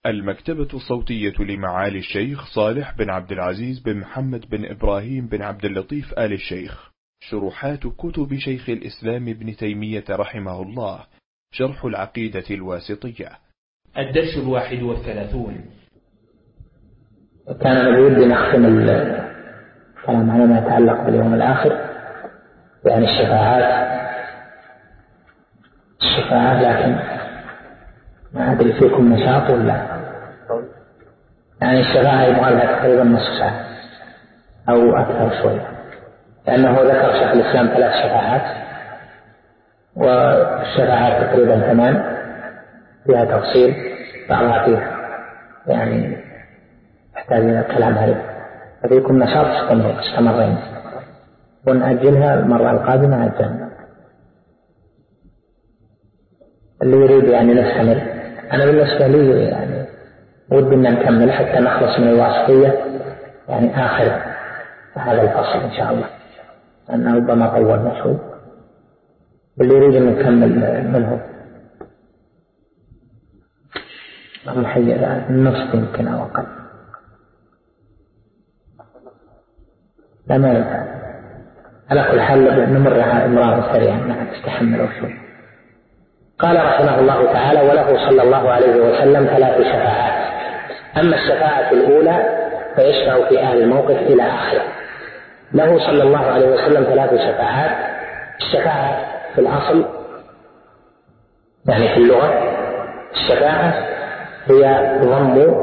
المكتبة الصوتية لمعالي الشيخ صالح بن عبد العزيز بن محمد بن إبراهيم بن عبد اللطيف آل الشيخ. شروحات كتب شيخ الإسلام ابن تيمية رحمه الله. شرح العقيدة الواسطية. الدرس 31. كان نود نختم الكلام على ما يتعلق باليوم الآخر، يعني الشفاعات، لكن ما أدري فيكم نشاط ولا. يعني الشفاعة يبغى لها تقريبا نصف ساعة أو أكثر شوية، لأنه ذكر شيخ الإسلام 3 شفاعات، والشفاعات تقريبا 8 فيها تفصيل، بعضها فيها يعني يحتاج إلى كلام عليه. فيكم نشاط استمرين، ونأجلها المرة القادمة أجلنا. اللي يريد يعني نستمر. أنا بالنسبة لي يعني ودي أن نكمل حتى نخلص من الواسطية، يعني آخر هذا الفصل إن شاء الله، لأنه ربما طولنا شوي. اللي يريد أن نكمل منه محيّر النصف يمكن أو أقل، لا ما ينفع. على كل حال نمرها إمرار سريعا ما تستحمل شوي. قال رحمه الله تعالى: وله صلى الله عليه وسلم 3 شفاعات. أما الشفاعة الأولى فيشفع في أهل الموقف إلى آخره. له صلى الله عليه وسلم 3 شفاعات. الشفاعة في الأصل يعني في اللغة، الشفاعة هي ضم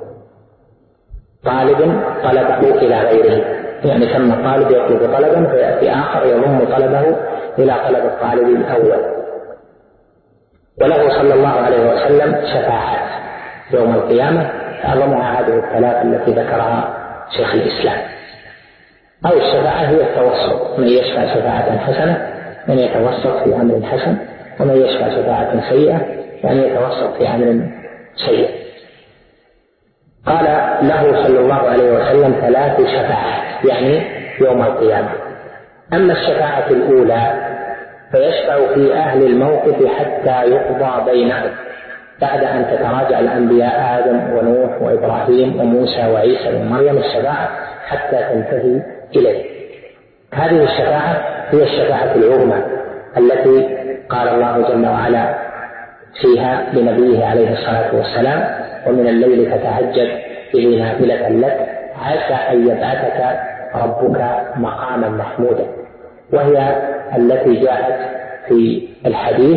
طالب طلبه إلى غيره، يعني ثم الطالب يطلب طلبا فيأتي آخر يضم طلبه إلى طلب الطالب الأول. وله صلى الله عليه وسلم شفاعات يوم القيامة، أعظمها هذه ال3 التي ذكرها شيخ الإسلام. أو الشفاعة هي التوسط، من يشفع شفاعة حسنة من يتوسط في أمر حسن، ومن يشفع شفاعة سيئة يعني يتوسط في أمر سيء. قال له صلى الله عليه وسلم 3 شفاعات يعني يوم القيامة. أما الشفاعة الأولى فيشفع في أهل الموقف حتى يقضى بينهم، بعد أن تتراجع الأنبياء آدم ونوح وإبراهيم وموسى وعيسى ومريم الشفاعة حتى تنتهي إليه. هذه الشفاعة هي الشفاعة العظمى التي قال الله جل وعلا فيها لنبيه عليه الصلاة والسلام: ومن الليل فتهجد به نافلة لك عسى أن يبعثك ربك مقاما محمودا. وهي التي جاءت في الحديث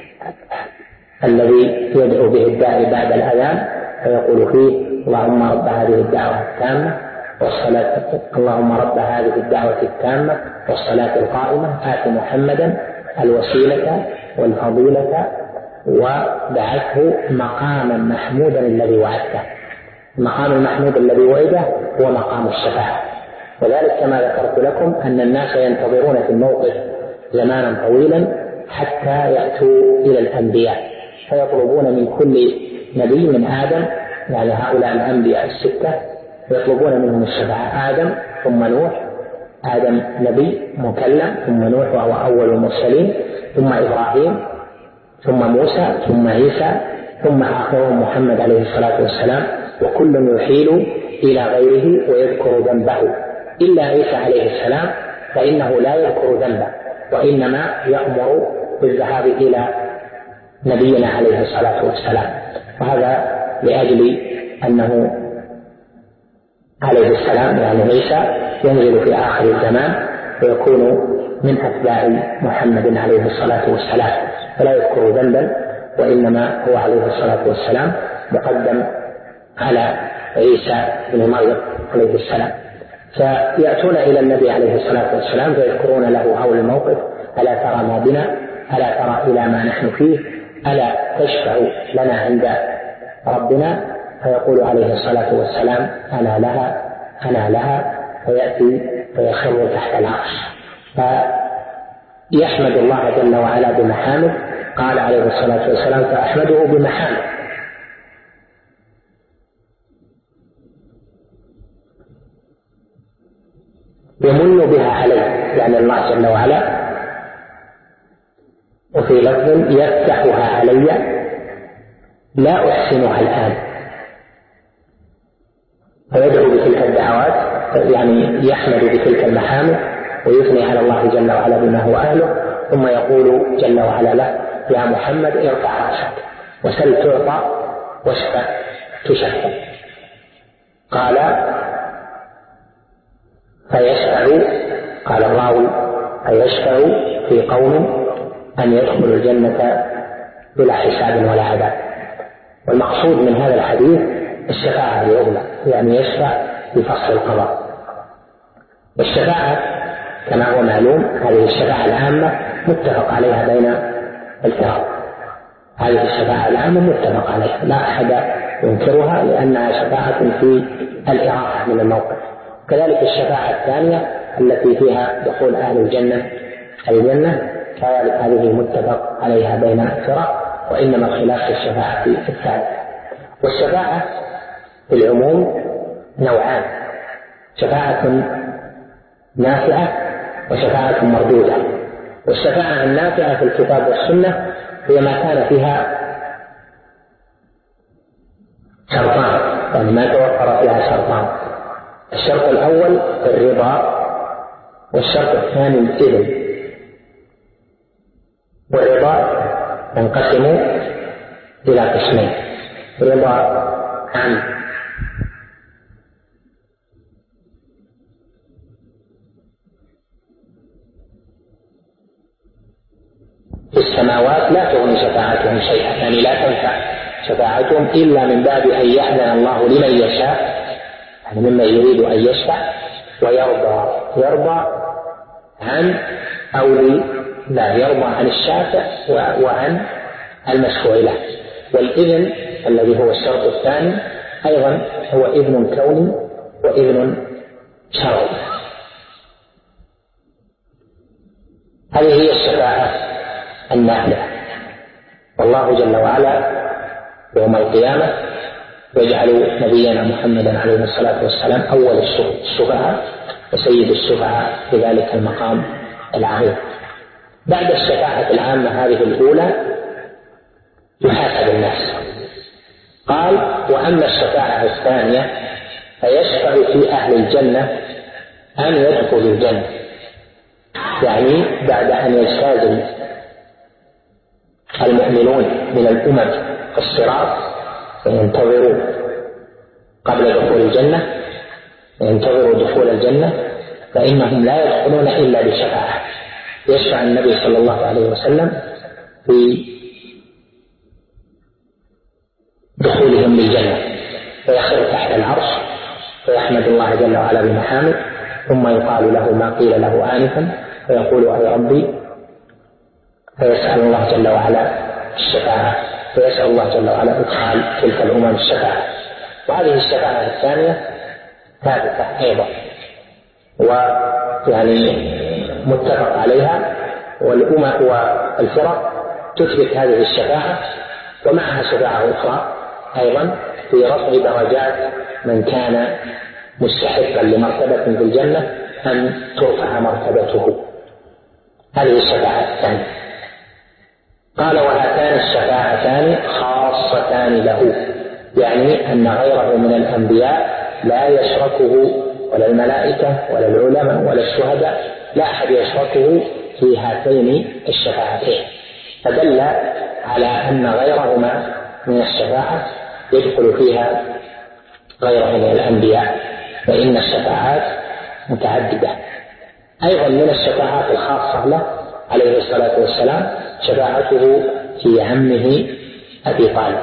الذي يدعو به الداعي بعد الأذان فيقول فيه: اللهم رب هذه الدعوة التامة والصلاة، اللهم رب هذه الدعوة التامة والصلاة القائمة آت محمدا الوسيلة والفضيلة وبعثه مقاما محمودا الذي وعدته. المقام المحمود الذي وعده هو مقام الشفاعة. وذلك كما ذكرت لكم أن الناس ينتظرون في الموقف زمانا طويلا حتى يأتوا إلى الأنبياء، فيطلبون من كل نبي من آدم، يعني هؤلاء الأنبياء 6 يطلبون منهم الشفاعة: آدم ثم نوح، آدم نبي مكلم، ثم نوح وهو أول المرسلين، ثم إبراهيم، ثم موسى، ثم عيسى، ثم آخرهم محمد عليه الصلاة والسلام. وكل يحيل إلى غيره ويذكر ذنبه، إلا عيسى عليه السلام فإنه لا يذكر ذنبه، وإنما يأمر بالذهاب إلى نبينا عليه الصلاة والسلام. وهذا لأجل أنه عليه السلام يعني عيسى ينزل في آخر الزمان ويكون من أتباع محمد عليه الصلاة والسلام، فلا يذكر ذنبا، وإنما هو عليه الصلاة والسلام مقدم على عيسى بن مريم عليه السلام. فيأتون إلى النبي عليه الصلاة والسلام فيذكرون له حول الموقف: ألا ترى ما بنا؟ ألا ترى إلى ما نحن فيه؟ ألا تشفع لنا عند ربنا؟ فيقول عليه الصلاة والسلام: أنا لها أنا لها، فيأتي فيخر تحت العرش فيحمد الله جل وعلا بمحامد. قال عليه الصلاة والسلام: فأحمده بمحامد. يمن بها عليه، يعني الله جل وعلا. وفي لفظ: يفتحها علي لا أحسنها الآن، فيدعو بتلك الدعوات، يعني يحمد بتلك المحامد ويثني على الله جل وعلا بما هو أهله، ثم يقول جل وعلا له: يا محمد ارفع رأسك وسل تعطى واشفع تشفع. قال: فيشفع، قال الراوي: فيشفع في قوم أن يدخلوا الجنة بلا حساب ولا عذاب. والمقصود من هذا الحديث الشفاعة العظمى، يعني يشفع بفصل القضاء. والشفاعة كما هو معلوم هذه الشفاعة العامة متفق عليها بين الفرق، هذه الشفاعة العامة متفق عليها لا أحد ينكرها، لأنها شفاعة في الإراحة من الموقف. كذلك الشفاعة الثانية التي فيها دخول أهل الجنة كذلك هذه متفق عليها بين الفرق، وإنما الخلاف في الشفاعة الثالثة. والشفاعة في العموم نوعان: شفاعة نافعة وشفاعة مردودة. والشفاعة النافعة في الكتاب والسنة هي ما كان فيها شرطان، يعني ما توفر فيها شرطان: الشرط الأول الرضا، والشرط الثاني الإذن. والرضا ينقسم إلى قسمين: رضا عن في السماوات لا تغني شفاعتهم شيئا، يعني لا تنفع شفاعتهم إلا من باب أن يأذن الله لمن يشاء، يعني ممن يريد أن يشفع، ويرضى عن أو لا يرضى عن الشافع وعن المشفوع له. والإذن الذي هو الشرط الثاني أيضا هو إذن كوني وإذن شرعي. هذه هي الشفاعة النافعة. والله جل وعلا يوم القيامة يجعل نبينا محمدا عليه الصلاة والسلام أول الشفعاء وسيد الشفعاء في ذلك المقام العظيم. بعد الشفاعة العامة هذه الأولى يحاسب الناس. قال: وأما الشفاعة الثانية فيشفع في أهل الجنة أن يدخلوا الجنة، يعني بعد أن يجتاز المؤمنون من الأمم في الصراط وينتظروا قبل دخول الجنة، ينتظروا دخول الجنة، فإنهم لا يدخلون إلا بشفاعة. يشفع النبي صلى الله عليه وسلم في دخولهم للجنة، فيخر تحت العرش فيحمد الله جل وعلا بمحامد، ثم يقال له ما قيل له آنفا فيقول: أي ربي، فيسأل الله جل وعلا الشفاعة، فيسأل الله جل وعلا إدخال تلك الأمم الشفاعة. وهذه الشفاعة الثانية ثابتة أيضا، ويعني متفق عليها، والأمم والفرق تثبت هذه الشفاعة، ومعها شفاعة أخرى أيضا في رفع درجات من كان مستحقا لمرتبة في الجنة أن ترفع مرتبته. هذه الشفاعة الثانية. قال: وهاتان الشفاعتان خاصتان له، يعني أن غيره من الأنبياء لا يشركه، ولا الملائكة ولا العلماء ولا الشهداء، لا أحد يشركه في هاتين الشفاعتين، فدل على أن غيرهما من الشفاعة يدخل فيها غيره من الأنبياء، فإن الشفاعات متعددة. أيضا من الشفاعات الخاصة له عليه الصلاة والسلام شفاعته في عمه أبي طالب.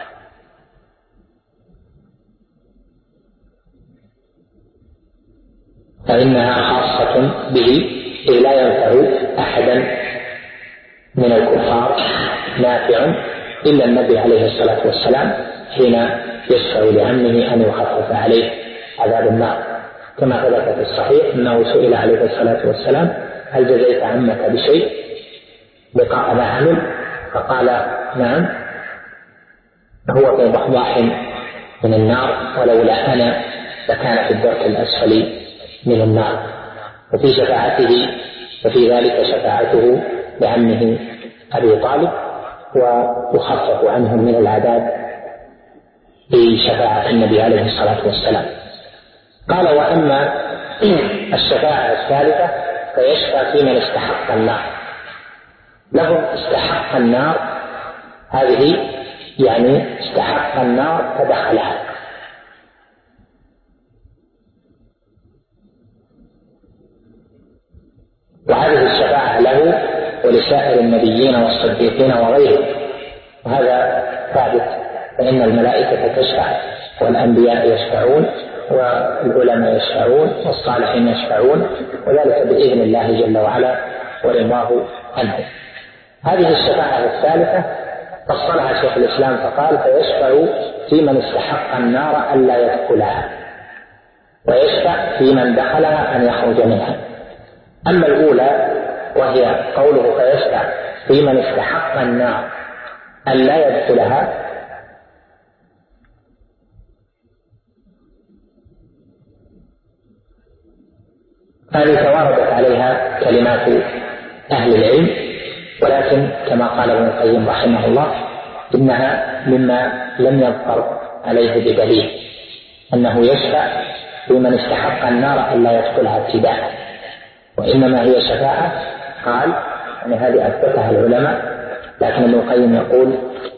فإنها خاصة به، إذ لا ينفع أحدا من الكفار نافع إلا النبي عليه الصلاة والسلام حين يشفع لعمه أن يخفف عليه عذاب النار، كما ثبت في الصحيح أنه سئل عليه الصلاة والسلام: هل جزيت عمك بشيء بقاء ما عمل؟ فقال: نعم، هو في ضحضاح من النار، ولولا أنا لكان في الدرك الأسفل من النار. وفي شفاعته وفي ذلك شفاعته لعمه أبي طالب، ويخفف عنهم من العذاب بشفاعة النبي عليه الصلاة والسلام. قال: وأما الشفاعة الثالثة فيشفع في من استحق النار. لهم استحق النار، هذه يعني استحق النار فدخلها. وهذه الشفاعة له ولسائر النبيين والصديقين وغيرهم، وهذا ثابت، فإن الملائكة تشفع والأنبياء يشفعون والعلماء يشفعون والصالحين يشفعون، وذلك بإذن الله جل وعلا ورضاه عنه. هذه الشفاعة الثالثة فصلها شيخ الإسلام فقال: فيشفع في من استحق النار ألا يدخلها، ويشفع في من دخلها أن يخرج منها. أما الأولى وهي قوله: فيشفع في من استحق النار ألا يدخلها، هذه تواردت عليها كلمات أهل العلم، ولكن كما قال ابن القيم رحمه الله إنها مما لم يظهر عليه بدليل، أنه يشفع في من استحق النار ألا يدخلها ابتداء، وإنما هي شفاعة قال يعني هذه أثبتها العلماء، لكن ابن القيم يقول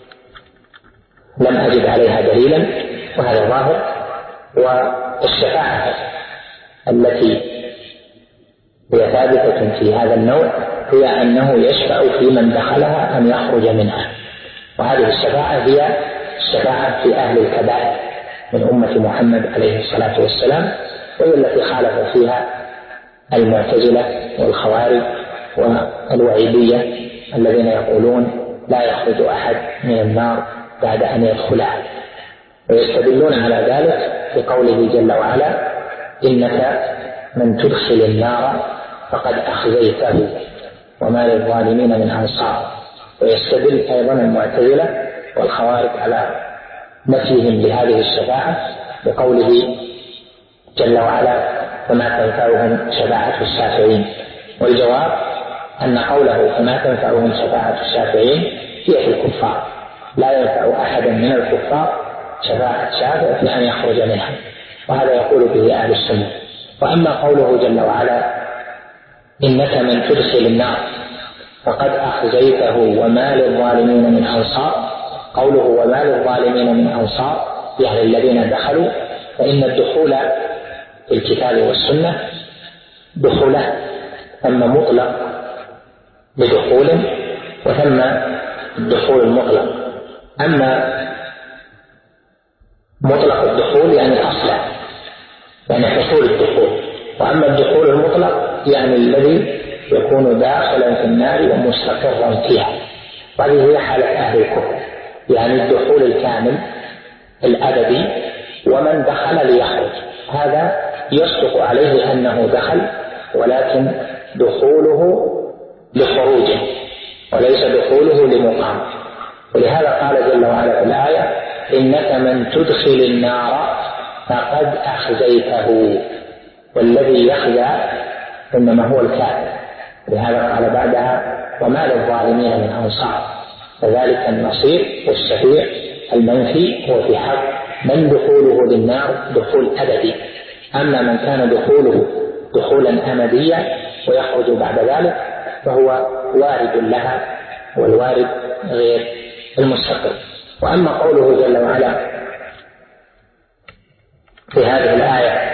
لم أجد عليها دليلا، وهذا ظاهر. والشفاعة التي هي ثابتة في هذا النوع هي أنه يشفع في من دخلها أن يخرج منها، وهذه الشفاعة هي الشفاعة في أهل الكبائر من أمة محمد عليه الصلاة والسلام، وهي التي خالف فيها المعتزلة والخوارج والوعيدية الذين يقولون لا يخرج أحد من النار بعد أن يدخلها، ويستدلون على ذلك بقوله جل وعلا: إنك من تدخل النار فقد أخزيته وما للظالمين من أنصار. ويستدل أيضا المعتزلة والخوارج على نفيهم لهذه الشفاعة بقوله جل وعلا: فما تنفعهم شفاعة الشافعين. والجواب أن قوله فما تنفعهم شفاعة الشافعين هي في الكفار، لا ينفع أحدا من الكفار شفاعة شافع في أن يخرج منها، وهذا يقول به أهل السنة. وأما قوله جل وعلا: إنك من تدخل النار فقد أخزيته وما للظالمين من أنصار، قوله وما للظالمين من أنصار يعني الذين دخلوا، فإن الدخول في الكتاب والسنة دخوله، ثم مطلق لدخول وثم الدخول المطلق. أما مطلق الدخول يعني أصلا يعني حصول الدخول، وأما الدخول المطلق يعني الذي يكون داخلا في النار ومستقرا فيها، وهذه هي حالة أهل الكفر، يعني الدخول الكامل الأبدي. ومن دخل ليخرج هذا يصدق عليه أنه دخل، ولكن دخوله لخروجه وليس دخوله لمقام. ولهذا قال جل وعلا في الآية: إنك من تدخل النار فقد أخزيته، والذي يخزى إنما هو الكافر. لهذا قال بعدها: وما للظالمين من أنصار. فذلك النصير والشفيع المنفي هو في حق من دخوله للنار دخول أبدي. أما من كان دخوله دخولا أمديا ويخرج بعد ذلك فهو وارد لها، والوارد غير المستقر. وأما قوله جل وعلا في هذه الآية: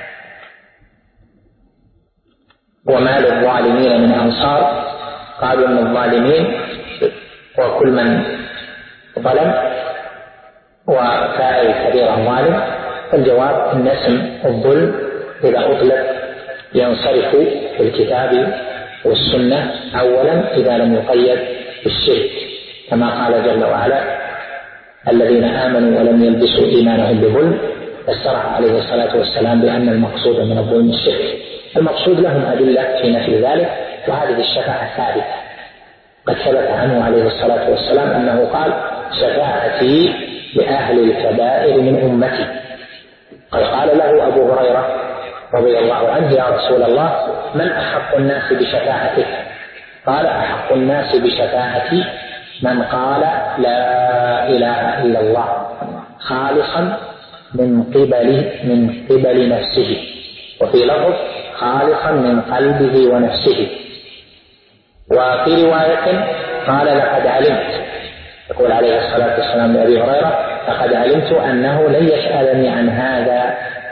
وما للظالمين من أنصار، قالوا أن الظالمين وكل من ظلم وفاعل كبيرا ظالم. فالجواب أن اسم الظلم إذا أطلق ينصرف في الكتاب والسنة أولا إذا لم يقيد بالشرك، كما قال جل وعلا: الذين آمنوا ولم يلبسوا إيمانهم بظلم، فسرها عليه الصلاة والسلام بأن المقصود من الظلم الشرك. المقصود لهم أدلة في نفي ذلك، وهذه الشفاعة ثابتة، قد ثبت عنه عليه الصلاة والسلام أنه قال: شفاعتي لأهل الكبائر من أمتي. قد قال له أبو هريرة رضي الله عنه: يا رسول الله من أحق الناس بشفاعتك؟ قال: أحق الناس بشفاعتي من قال لا إله إلا الله خالصا من قبل نفسه، وفي لفظ خالصا من قلبه ونفسه. وفي رواية قال لقد علمت، يقول عليه الصلاة والسلام لأبي هريرة لقد علمت أنه لن يسألني عن هذا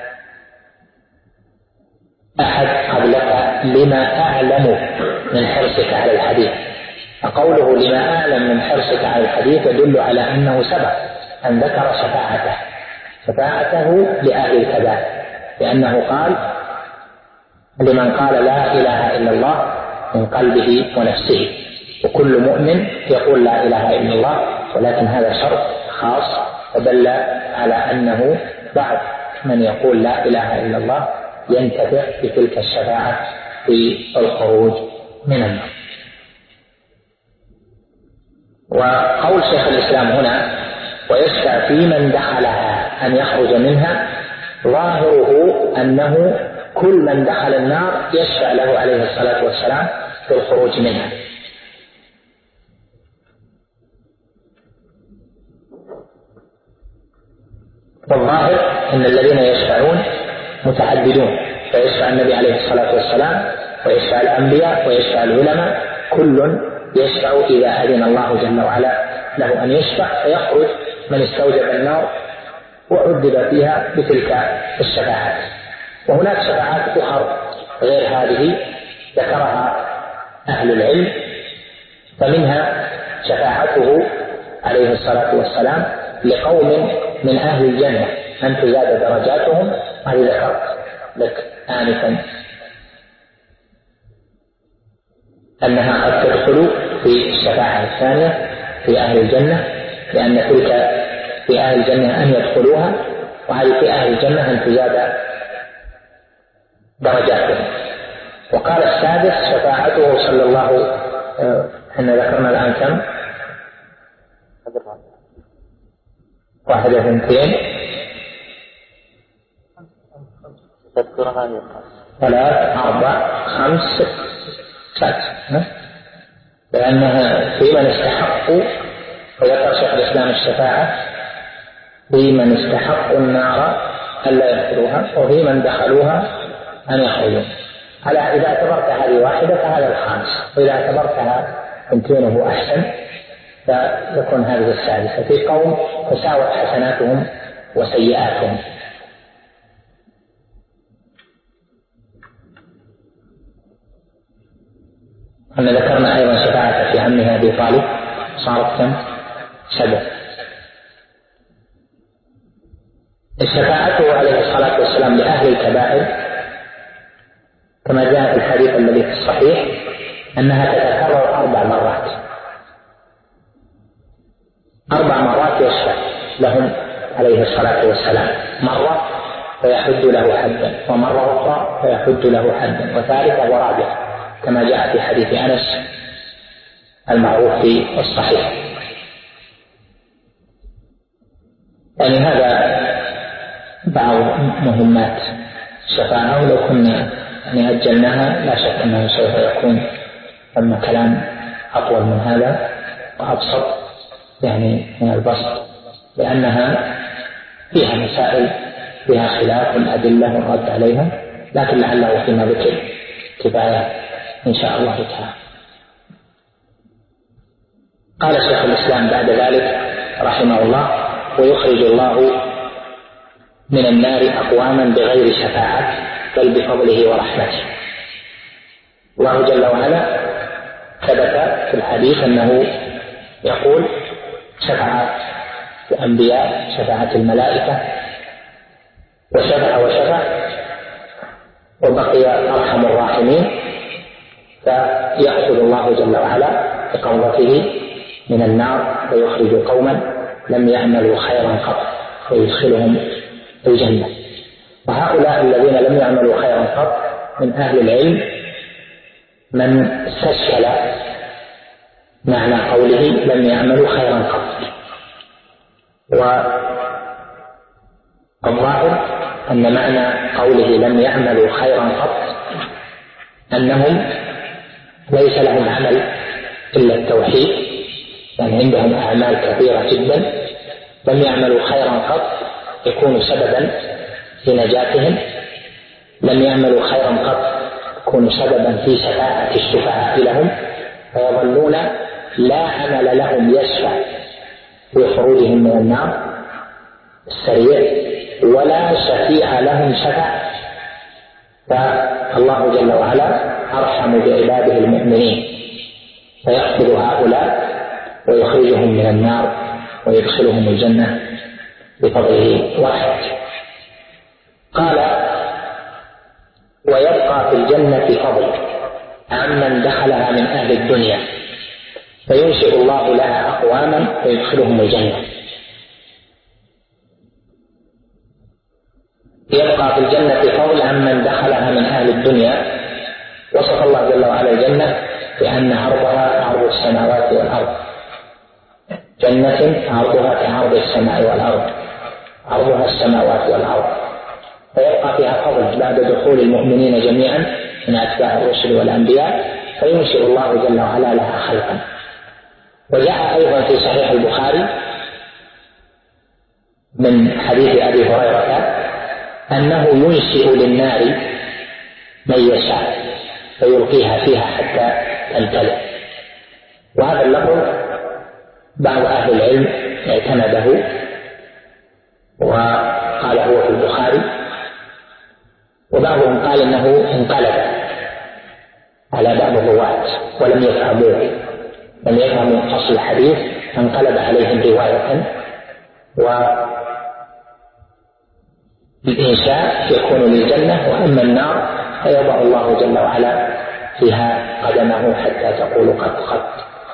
أحد قبلك لما أعلم من حرصك على الحديث. فقوله لما أعلم من حرصك على الحديث يدل على أنه سبق أن ذكر شفاعته لأهل الكبائر، لأنه قال لمن قال لا إله إلا الله من قلبه ونفسه، وكل مؤمن يقول لا إله إلا الله، ولكن هذا شرط خاص ودل على أنه بعض من يقول لا إله إلا الله ينتفع بتلك الشفاعة في الخروج من النار. وقول شيخ الإسلام هنا ويشفع في من دخلها أن يخرج منها، ظاهره أنه كل من دخل النار يشفع له عليه الصلاة والسلام في الخروج منها. والظاهر أن الذين يشفعون متعددون، فيشفع النبي عليه الصلاة والسلام ويشفع الأنبياء ويشفع العلماء، كل يشفع إذا أذن الله جل وعلا له أن يشفع، فيخرج من استوجب النار وعذب فيها بتلك الشفاعات. وهناك شفاعات أخرى غير هذه ذكرها أهل العلم، فمنها شفاعته عليه الصلاة والسلام لقوم من أهل الجنة أن تزاد درجاتهم، وهذه ذكرت لك آنفا أنها قد تدخل في الشفاعة الثانية في أهل الجنة، لأن تلك في أهل الجنة أن يدخلوها، وهذه في أهل الجنة أن تزاد درجاتهم. وقال السادس شفاعته صلى الله احنا ذكرنا الآن كم؟ 1 2 3 4 5 6 لأنها في من استحقوا، وذكر شيخ الإسلام الشفاعة في من استحقوا النار ألا يدخلوها، وفي من دخلوها أن يخرجوا. إذا اعتبرت هذه واحدة فهذا الخامس، وإذا اعتبرتها 2 هو أحسن فيكون هذه السادسة. في قوم تساوت حسناتهم وسيئاتهم. أن ذكرنا أيضا شفاعة في عمه أبي طالب صارت كم؟ 7. شفاعته عليه الصلاة والسلام لأهل الكبائر كما جاء في الحديث الذي في الصحيح أنها تتكرر 4 مرات. 4 مرات يشفع لهم عليه الصلاة والسلام، مرة فيحد له حدا، ومرة أخرى فيحد له حدا، وثالثة ورابعة كما جاء في حديث أنس المعروف في الصحيح. يعني هذا بعض مهمات الشفاعة، ولو كنا أجلناها لا شك أنه سوف يكون ثم كلام أطول من هذا وأبسط من البسط، لأنها فيها مسائل فيها خلاف الأدلة والرد عليها، لكن لعله فيما ذكر كفاية إن شاء الله تعالى. قال شيخ الإسلام بعد ذلك رحمه الله ويخرج الله من النار أقواما بغير شفاعة بل بفضله ورحمته. الله جل وعلا ثبت في الحديث أنه يقول شفاعة الأنبياء، شفاعة الملائكة، وشفع وبقي أرحم الراحمين، فيأخذ الله جل وعلا بقبضته من النار ويخرج قوما لم يعملوا خيرا قط ويدخلهم الجنة. وهؤلاء الذين لم يعملوا خيرا قط من أهل العلم من استشكل معنى قوله لم يعملوا خيرا قط، والظاهر أن معنى قوله لم يعملوا خيرا قط أنهم ليس لهم عمل إلا التوحيد، يعني عندهم أعمال كثيرة جدا، لم يعملوا خيرا قط يكون سببا في نجاتهم، لم يعملوا خيرا قط يكون سببا في شفاعة الشفعاء لهم، فيظلون لا عمل لهم يشفع في خروجهم من النار السريع ولا شفيع لهم شفع. فالله جل وعلا أرحم بعباده المؤمنين، فيأخذ هؤلاء ويخرجهم من النار ويدخلهم الجنة بفضله وحده. قال: ويبقى في الجنة فضل عمن دخلها من أهل الدنيا، فينشئ الله لها أقواما ويدخلهم الجنة. يبقى في الجنة فضل عمن دخلها من أهل الدنيا. وصف الله جل وعلا الجنة بأن عرضها عرض السماوات والأرض، جنة عرضها كعرض السماء والأرض، عرضها السماوات والأرض، فيبقى فيها فضل بعد دخول المؤمنين جميعا من أتباع الرسل والأنبياء، فينشئ الله جل وعلا لها خلقا. وجاء أيضا في صحيح البخاري من حديث أبي هريرة أنه ينشئ للنار من يشاء فيلقيها فيها حتى تمتلئ. وهذا اللفظ بعض أهل العلم اعتمده وقال هو في البخاري، وبعضهم قال انه انقلب على بعض الرواة ولم يفهموه، لم يفهموا اصل الحديث، انقلب عليهم رواية. والإنشاء يكون للجنة، وأما النار فيضع الله جل وعلا فيها قدمه حتى تقول قد قد.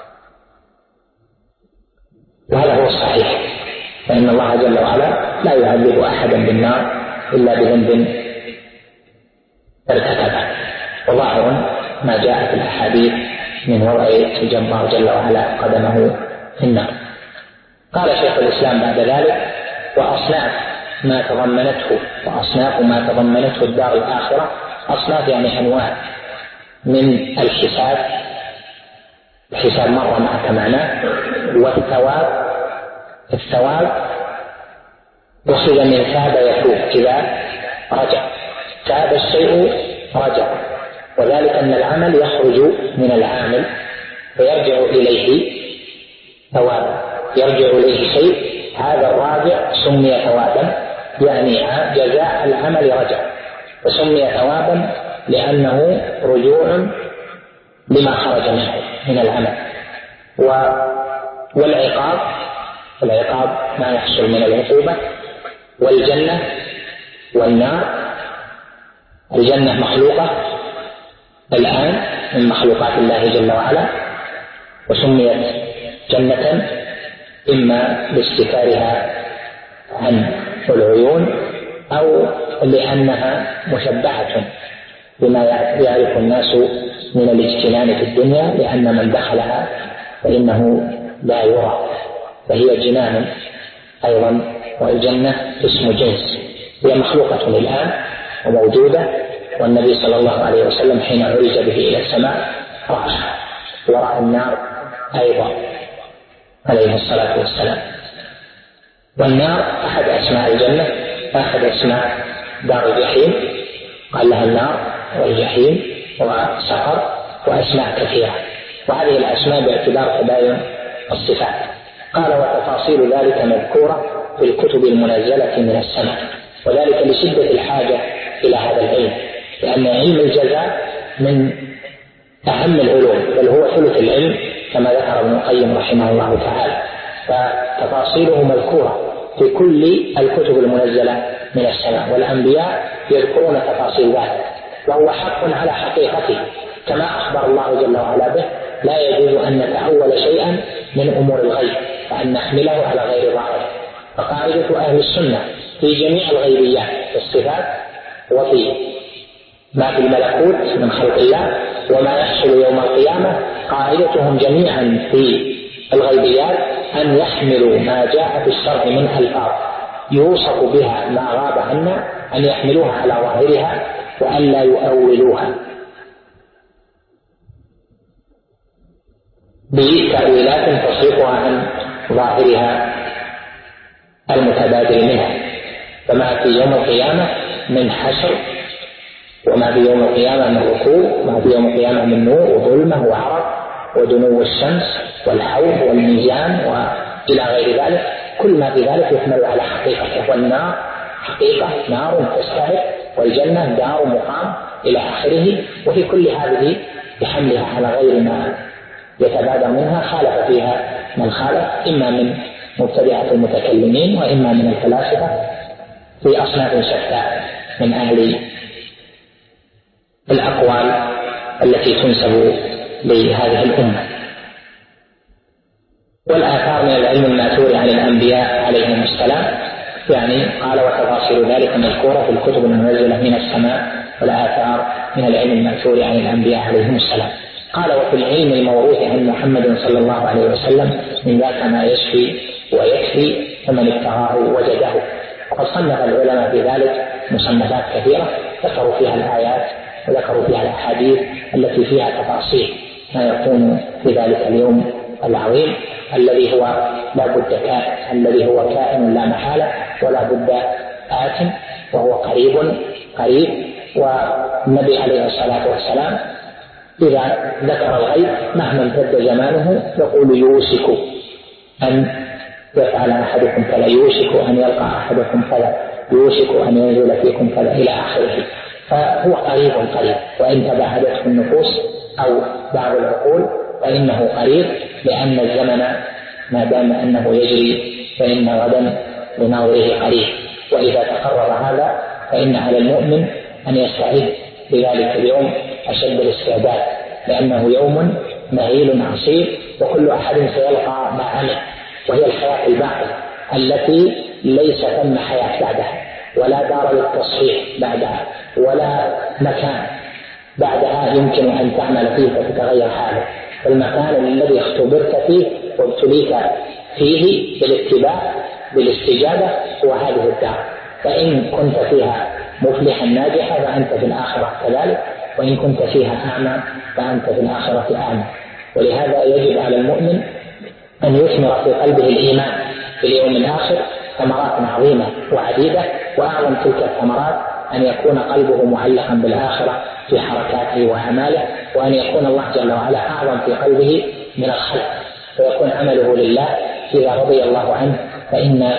وهذا هو الصحيح، فإن الله جل وعلا لا يعذب أحدا بالنار إلا بذنب ارتكبه، وظاهر ما جاء في الأحاديث من وضع الجبار جل وعلا قدمه في النار. قال شيخ الإسلام بعد ذلك: وأصناف ما تضمنته الدار الآخرة، أصناف يعني أنواع من الحساب مر معك معناه، والثواب أخذ من ثاب يثوب، إذا رجع ثاب الشيء رجع، وذلك أن العمل يخرج من العامل فيرجع إليه ثوابا، يرجع إليه شيء، هذا الراجع سمي ثوابا، يعني جزاء العمل رجع، فسمي ثوابا لأنه رجوع لما خرج منه من العمل. والعقاب ما يحصل من العقوبة. والجنة والنار، الجنة مخلوقة الآن من مخلوقات الله جل وعلا، وسميت جنة إما لاستتارها عن العيون أو لأنها مشبعة بما يعرف الناس من الاجتنان في الدنيا، لأن من دخلها فإنه لا يرى، فهي جنان أيضا. والجنة اسم جنس، هي مخلوقة الآن وموجودة، والنبي صلى الله عليه وسلم حين عرج به إلى السماء رأى، ورأى النار أيضا عليه الصلاة والسلام. والنار أحد أسماء الجنة، أحد أسماء دار الجحيم، قال لها النار والجحيم وسقر وأسماء كثيرة، وهذه الأسماء باعتبار تباين الصفات. قال: وتفاصيل ذلك مذكورة في الكتب المنزلة من السماء، وذلك لشدة الحاجة إلى هذا العلم، لأن علم الجزاء من أهم العلوم، بل هو ثلث العلم كما ذكر ابن القيم رحمه الله تعالى، فتفاصيله مذكورة في كل الكتب المنزلة من السماء، والأنبياء يذكرون تفاصيل ذلك، وهو حق على حقيقته كما أخبر الله جل وعلا به. لا يجوز أن نتأول شيئا من أمور الغيب وأن نحمله على غير ظاهره. فقاعدة أهل السنة في جميع الغيبيات في الصفات وفي ما في الملكوت من خلق الله وما يحصل يوم القيامة، قاعدتهم جميعا في الغيبيات أن يحملوا ما جاء في الشرع من ألفاظ يوصف بها ما غاب عنا، أن يحملوها على ظاهرها وأن لا يؤولوها بتأويلات تصرفها عن ظاهرها المتبادر منها. فما في يوم القيامة من حشر، وما في يوم القيامة من ركوع، ما في يوم القيامة من نور وظلمة وعرق ودنو الشمس والحوض والميزان وإلى غير ذلك. كل ما في ذلك يحمل على حقيقته، والنار حقيقة نار تستحق، والجنة دار مقام إلى آخره. وفي كل هذه بحملها على غير ما يتبادر منها خالف فيها من خالف، إما من مبتدعة المتكلمين وإما من الفلاسفة في أصناف شتى من أهل الأقوال التي تنسب لهذه الأمة. والآثار من العلم الماثور عن الأنبياء عليهم السلام، يعني قال وتفاصيل ذلك مذكورة في الكتب المنزلة من السماء، والآثار من العلم الماثور عن الأنبياء عليهم السلام. قال وفي العلم الموروث عن محمد صلى الله عليه وسلم من ذاك ما يشفي ويكفي، فمن ابتغاه وجده. وقد صنف العلماء في ذلك مصنفات كثيرة، ذكروا فيها الآيات وذكروا فيها الأحاديث التي فيها تفاصيل ما يكون في ذلك اليوم العظيم الذي هو لا بد كائن، الذي هو كائن لا محالة ولا بد آت، وهو قريب. والنبي عليه الصلاة والسلام إذا ذكر الغيب مهما امتد زمانه يقول يوشك أن يفعل أحدكم كذا، يوشك أن يلقى أحدكم كذا، يوشك أن ينزل فيكم كذا إلى آخره. فهو قريب، وإن تباعدته النفوس أو بعض العقول فإنه قريب، لأن الزمن ما دام أنه يجري فإن غدا لناظره قريب. وإذا تقرر هذا فإن على المؤمن أن يستعد لذلك اليوم أشد الاستعداد، لأنه يوم مهيل عصيب، وكل أحد سيلقى ما عمل، وهي الحياة الباقية التي ليس ثم حياة بعدها، ولا دار للتصحيح بعدها، ولا مكان بعدها يمكن أن تعمل فيه فتتغير حالك. المكان الذي اختبرت فيه وابتليت فيه بالاتباع بالاستجابة هو هذه الدار، فإن كنت فيها مفلحا ناجحا فأنت في الآخرة كذلك، وإن كنت فيها أعمى فأنت في الآخرة أعمى. ولهذا يجب على المؤمن أن يثمر في قلبه الإيمان في اليوم الآخر ثمرات عظيمة وعديدة، وأعظم تلك الثمرات أن يكون قلبه معلقا بالآخرة في حركاته وأعماله، وأن يكون الله جل وعلا أعظم في قلبه من الخلق، فيكون عمله لله. إذا رضي الله عنه فإن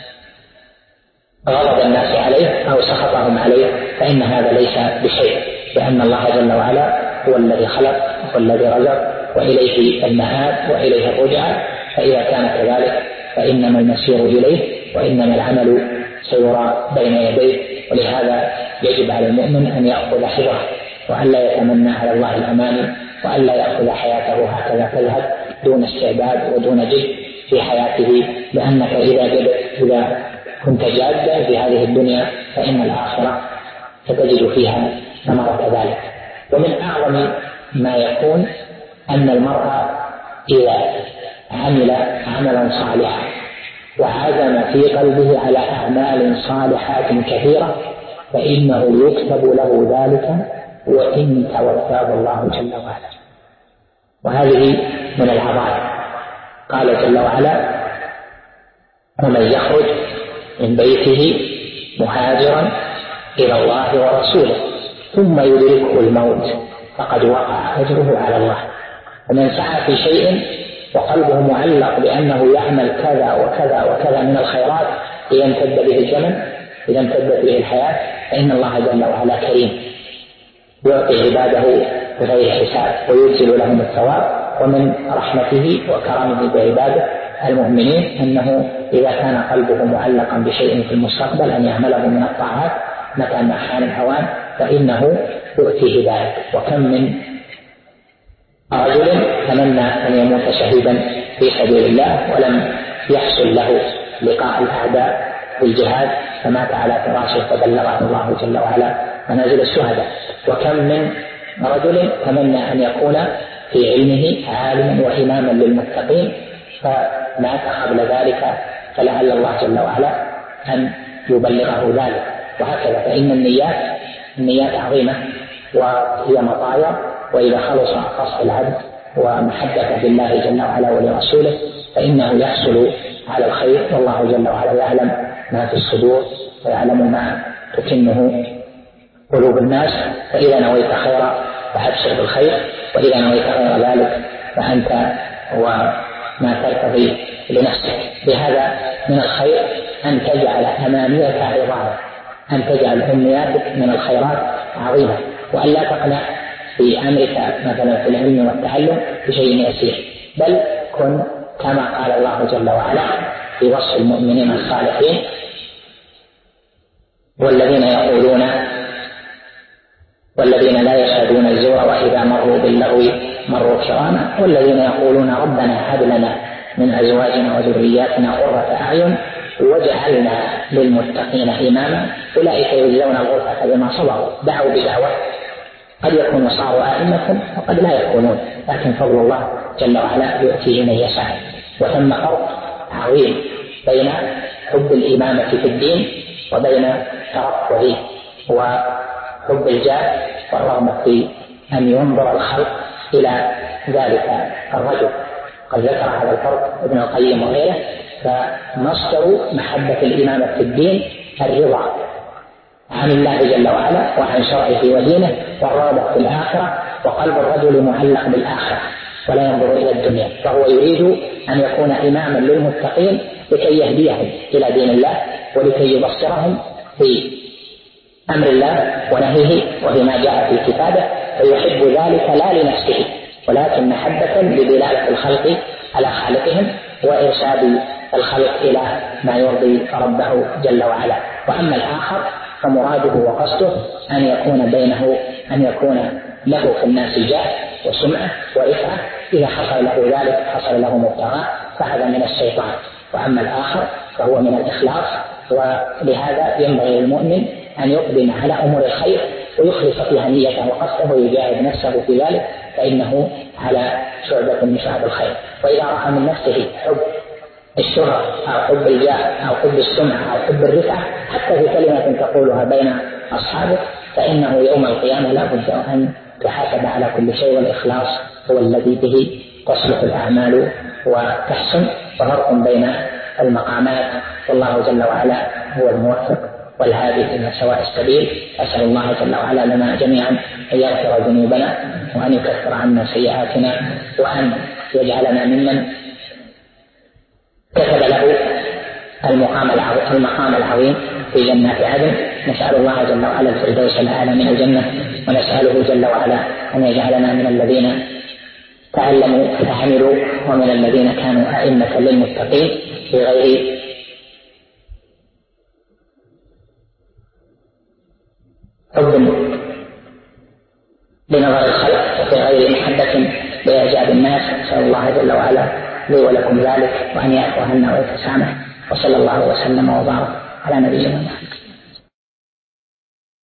غضب الناس عليه أو سخطهم عليه فإن هذا ليس بشيء، لأن الله جل وعلا هو الذي خلق والذي رزق، وإليه المآب وإليه الرجعة. فإذا كان كذلك فإنما المسير إليه، وإنما العمل سيرى بين يديه. ولهذا يجب على المؤمن أن يأخذ حذره، وأن لا يتمنى على الله الأماني، وأن لا يأخذ حياته هكذا تذهب دون استعداد ودون جد في حياته، لأنك إذا كنت جادا في هذه الدنيا فإن الآخرة ستجد فيها ثمرة ذلك. ومن أعظم ما يكون أن المرء إذا عمل عملا صالحا وعزم في قلبه على أعمال صالحات كثيرة فإنه يكتب له ذلك وإن توفاه الله جل وعلا. وهذه من العظائم. قال جل وعلا ومن يخرج من بيته مهاجرا إلى الله ورسوله ثم يدركه الموت فقد وقع أجره على الله. ومن سعى في شيء وقلبه معلق بأنه يعمل كذا وكذا وكذا من الخيرات إذا امتد به الزمن، إذا امتدت به الحياة، فإن الله جل وعلا كريم يعطي عباده بغير حساب ويرسل لهم الثواب. ومن رحمته وكرمه بعباده المؤمنين أنه إذا كان قلبه معلقا بشيء في المستقبل أن يعمله من الطاعات متى ما حان الأوان فإنه يؤتيه ذلك. وكم من رجل تمنى أن يموت شهيدا في سبيل الله ولم يحصل له لقاء الأعداء بالجهاد فمات على فراشه فبلغه الله جل وعلا منازل الشهداء. وكم من رجل تمنى أن يكون في علمه عالما وإماما للمتقين فمات قبل ذلك فلعل الله جل وعلا أن يبلغه ذلك. وهكذا فإن النيات عظيمة وهي مطايا، وإذا خلص قصد العبد ومحبة بالله جل وعلا ولرسوله فإنه يحصل على الخير، والله جل وعلا يعلم ما في الصدور ويعلم ما تكنه قلوب الناس. فإذا نويت خيرا فأبشر بالخير، وإذا نويت غير ذلك فأنت وما ترتضي لنفسك. بهذا من الخير أن تجعل أمانيك عظاما، أن تجعل أمنياتك من الخيرات عظيمة، وأن لا تقنع في أمرك مثلا في العلم والتعلم بشيء يسير، بل كن كما قال الله جل وعلا في وصف المؤمنين الصالحين: والذين لا يشهدون الزور وإذا مروا باللغو مروا كراما، والذين يقولون ربنا هب لنا من أزواجنا وذرياتنا قرة أعين واجعلنا للمتقين إماما أولئك يجزون الغرفة بما صبروا. دعوا بدعوة قد يكونوا صاروا أئمة وقد لا يكونون، لكن فضل الله جل وعلا يؤتيه من يشاء. وثم فرق عظيم بين حب الإمامة في الدين وبين ترفعه وحب الجاه والرغبة في أن ينظر الخلق إلى ذلك الرجل. قد ذكر هذا الفرق ابن القيم وغيره. فمصدر محبة الإمامة في الدين الرضا عن الله جل وعلا وعن شرعه ودينه والرغبة في الآخرة، وقلب الرجل معلق بالآخرة ولا ينظر إلى الدنيا، فهو يريد أن يكون إماما للمتقين لكي يهديهم إلى دين الله ولكي يبصرهم في أمر الله ونهيه وبما جاء في كتابه، فيحب ذلك لا لنفسه ولكن محبة لدلالة الخلق على خالقهم وإرشاد الخلق إلى ما يرضي ربه جل وعلا. وأما الآخر فمراده وقصده أن يكون له في الناس جاه وسمعة ورفعة، إذا حصل له ذلك حصل له مبتغاه، فهذا من الشيطان. وأما الآخر فهو من الإخلاص، ولهذا ينبغي للمؤمن أن يقدم على أمور الخير ويخلص فيها نيته وقصده ويجاهد نفسه في ذلك، فإنه على شعبة من شعب الخير. وإذا رأى من نفسه حب الشهرة أو حب الجاه أو حب السمعة أو حب الرفعة حتى في كلمة تقولها بين أصحابه، فإنه يوم القيامة لا بد أن تحاسب على كل شيء، والإخلاص هو الذي به تصلح الأعمال وتحسن. وفرق بين المقامات، والله جل وعلا هو الموفق والهادي إلى سواء السبيل. أسأل الله جل وعلا لنا جميعا أن يغفر ذنوبنا وأن يكفر عنا سيئاتنا وأن يجعلنا ممن كتب له المقام العظيم في جنات عدن. نسأل الله جل وعلا الفردوس الأعلى من الجنة، ونسأله جل وعلا أن يجعلنا من الذين تعلموا فعملوا ومن الذين كانوا أئمة للمتقين في غير حب بنظر الخلق وفي غير محبة بإعجاب الناس. نسأل الله جل وعلا لي ولكم ذلك، وأن يعفو عنا ويتسامح. وصلى الله وسلم وبارك على نبينا محمد.